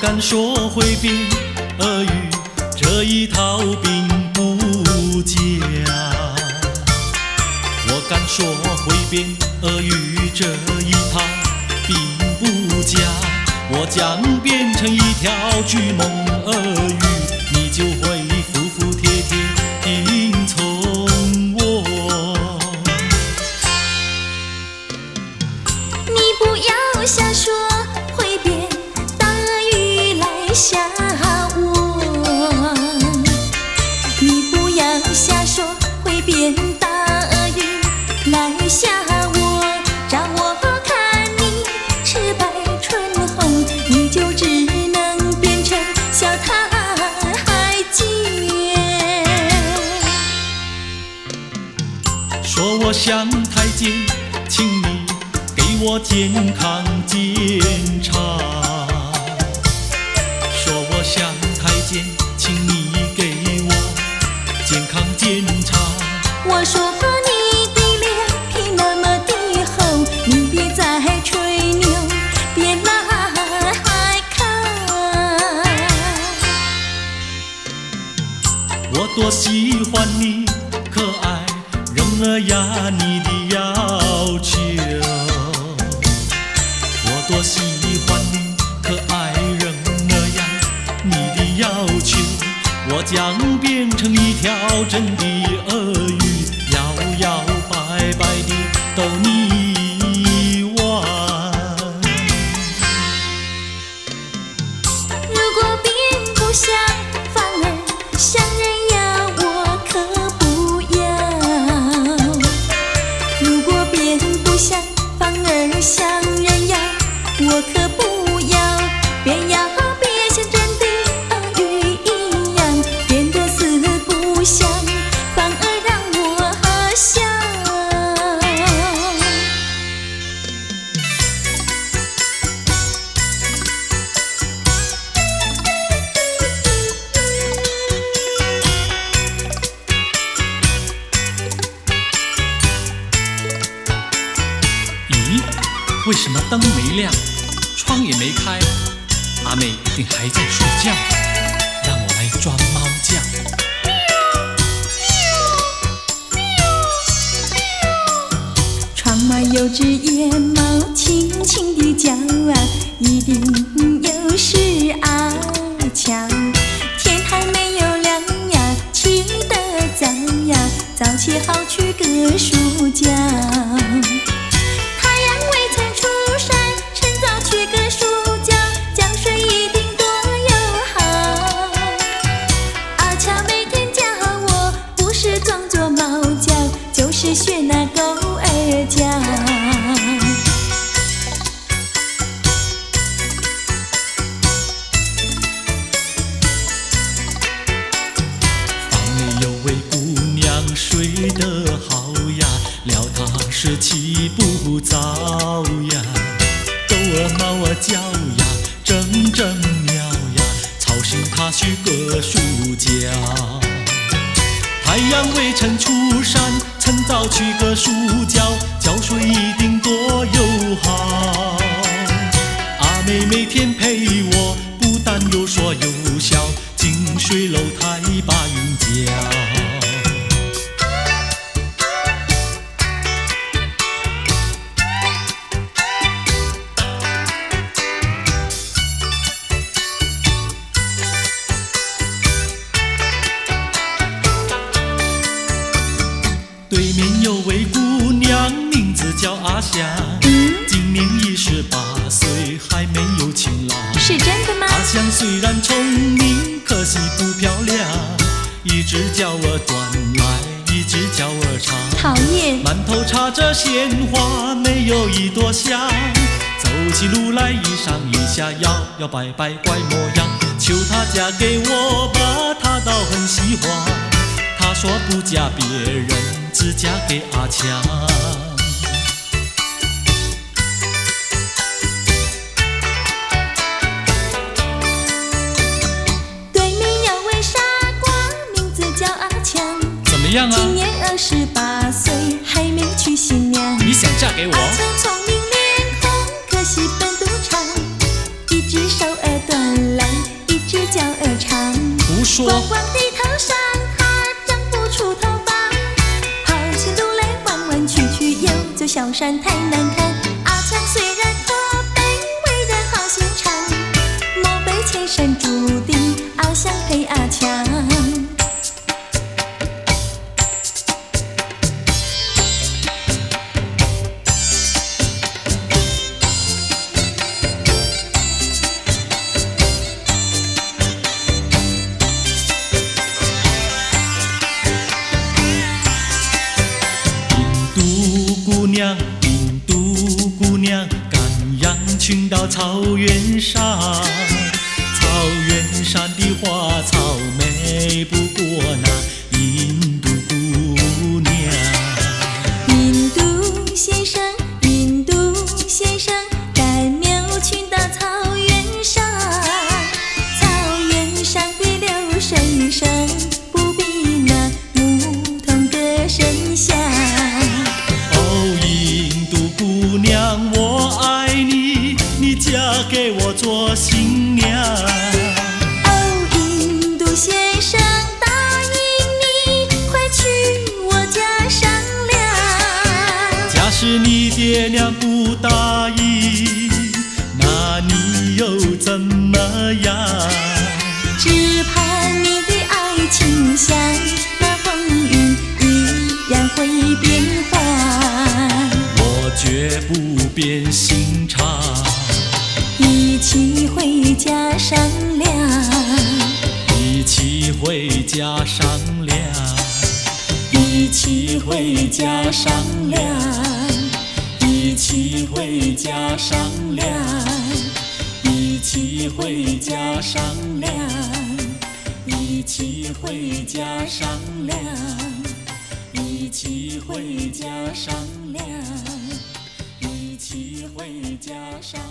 敢说会变俄语这一套并不假，我敢说会变俄语这一套并不假，我将变成一条巨猛鳄鱼，你就会服服帖帖听从我。 你不要瞎说会变大鳄鱼来吓我，你不要瞎说会变大鳄鱼来吓我，照我看你赤白唇红，你就只能变成小太监。 说我像太监，请你给我健康检查。说我像太监，请你给我健康检查。 我说你的脸皮那么的厚，你别再吹牛，别来看。 我多喜欢你可爱人儿呀，你的要求。我多喜欢你可爱人儿呀，你的要求。我将变成一条真的鳄鱼，摇摇摆摆地逗你玩。 如果变不像，反而像人呀，我可不要。如果变不像，反而像人呀，我可不要。变呀变像真的鳄鱼一样，变得四不像，反而让我笑。 咦，为什么灯没亮，窗也没开？阿妹一定还在睡觉，让我来装猫叫。 窗外有只野猫轻轻地叫啊，一定有事爱瞧。天还没有亮呀，起得早呀，早起好去割树胶。太阳未曾出山，趁早去割树胶，浇水一定多友好。阿乔每天教我，不是装作猫叫，就是学那狗儿叫。 房内有位姑娘睡得好呀，料她是起不早呀。狗儿猫儿叫呀，阵阵喵呀，吵醒她去割树胶。太阳未曾出山，趁早去割树胶，浇水一定多友好。阿妹每天陪我，不但有说有笑，近水楼台把云搅。对面有位姑娘，名字叫阿香，今年28岁，还没有情郎。 是真的吗？ 阿香虽然聪明，可惜不漂亮，一直叫我转来，一直叫我唱。 讨厌！ 满头插着鲜花，没有一朵香。走起路来一上一下，摇摇摆摆怪模样。求她嫁给我吧，她倒很喜欢。她说不嫁别人，只嫁给阿强。 对面有位傻瓜，名字叫阿强。 怎么样啊？ 今年28岁，还没娶新娘。 你想嫁给我？ 阿强聪明脸红，可惜本不长，一只手儿断了。 光光的头上，它长不出头发，跑起路来弯弯曲曲，又走小山太难看。阿强虽然可卑微的好心肠，莫非前生注定阿香配阿强。 印度姑娘，赶羊群到草原上，草原上的花草美不过那印度姑娘。 印度先生，印度先生，赶牛群到草原上，草原上的流水声不比那牧童歌声响。 姑娘，我爱你，你嫁给我做新娘。 哦，印度先生，答应你，快去我家商量。 假使你爹娘不答应，那你又怎么样？ 只怕你的爱情像那风云一样会变幻。 绝不变心肠， 一起回家商量， 一起回家商量， 一起回家商量，一起回家商量，一起回家商量，一起回家商量，一起回家商量。一起回家商量。